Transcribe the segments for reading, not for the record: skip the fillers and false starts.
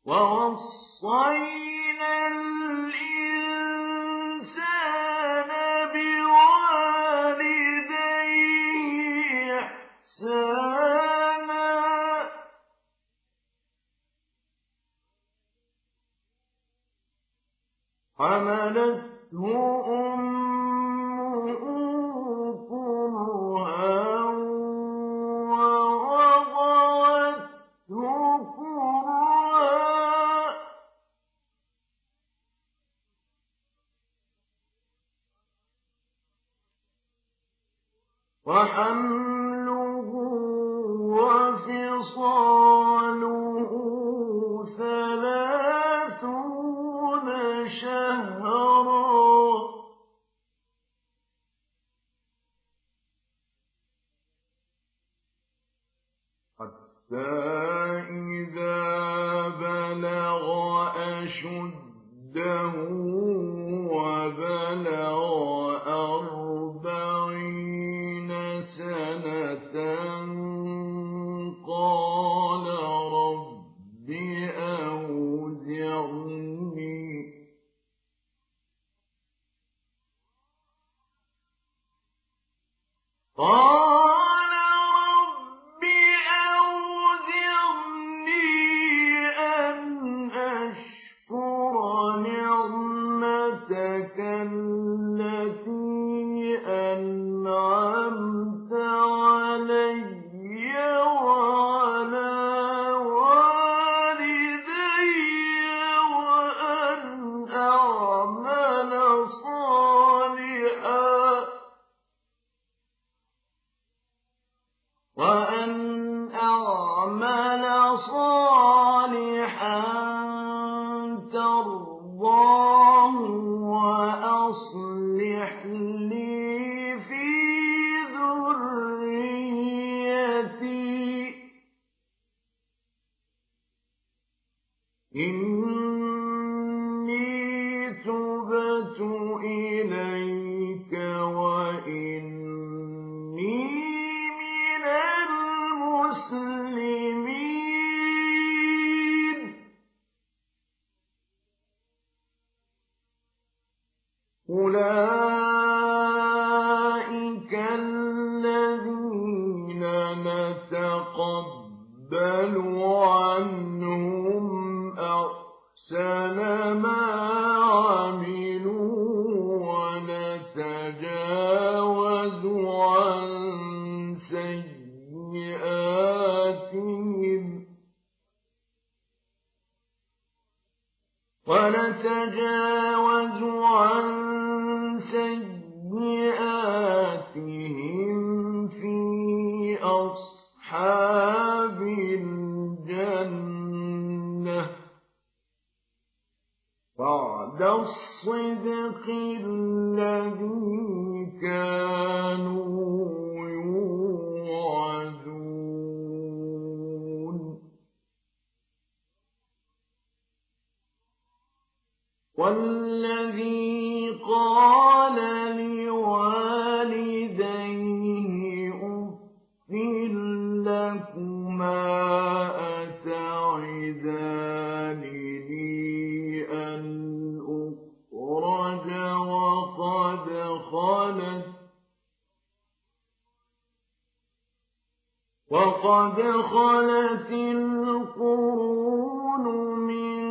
ووصينا الإنسان بوالديه إحسانا حملته أمه كرها ووضعته كرها وحمله وفصاله 30 شهرا حتى إذا بلغ أشده وبلغ 40 سنة قال رب أوزعني أن أشكر نعمتك التي أنعمت علي وعلى والدي وأن أعمل صالحا ترضاه وأصلح لي في ذريتي إني تبت إليك وإني من المسلمين أولئك الذين نتقبل عنهم أحسن ما عملوا ونتجاوز عن سيئاتهم في أصحاب الجنة بعد الصدق الذي كانوا يوعدون والذي قال لوالديه أف لكما أتعدانني أن أخرج وقد خلت القرون من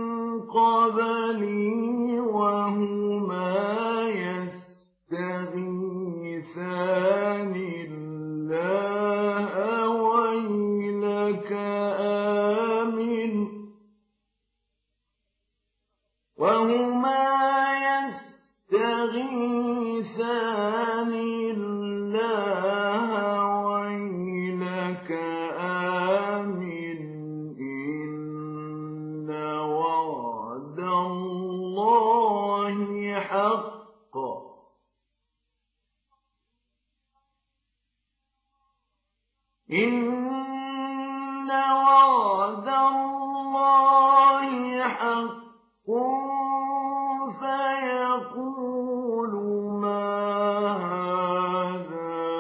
قبلي وهما يستغيثان الله ويلك آمن إن وعد الله حق فيقول ما هذا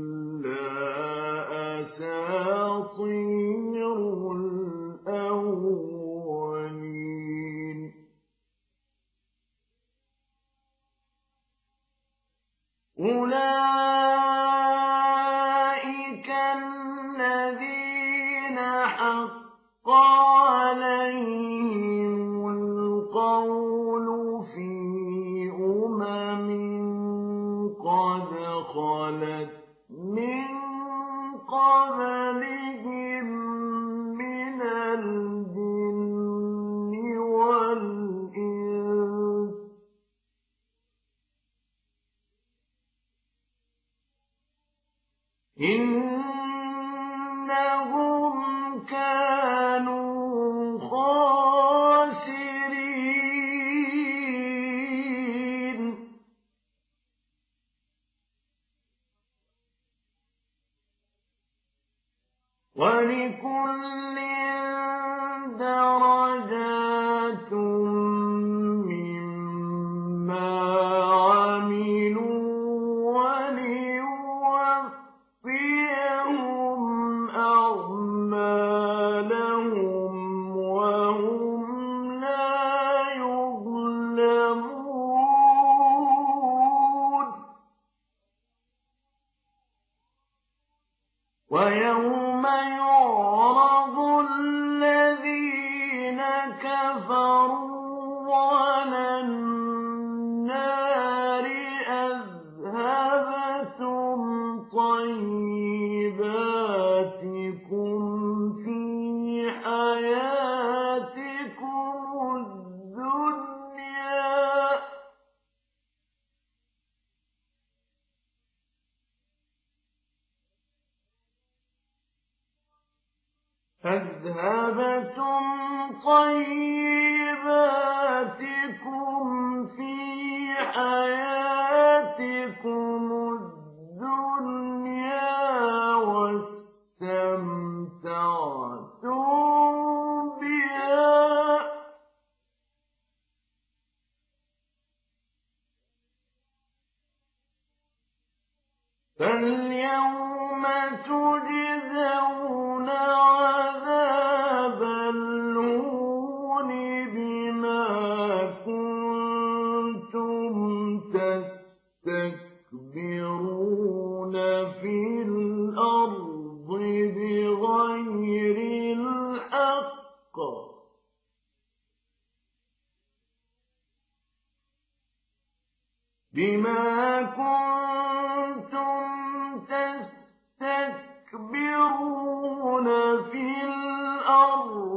إلا أساطير الأولين الذين حق عليهم القول في قد خلت من قبلهم من الجن والإنس إنهم كانوا خاسرين ولكل درجات مما عملوا وليوفيهم أعمالهم وهم لا يظلمون ويوم يعرض الذين كفروا على النار أذهبتم طيباتكم في حياتكم الدنيا واستمتعتم بها فاليوم تجزون عذاب الهون بما كنتم تستكبرون في الأرض بغير الحق بما كنتم تستكبرون في الأرض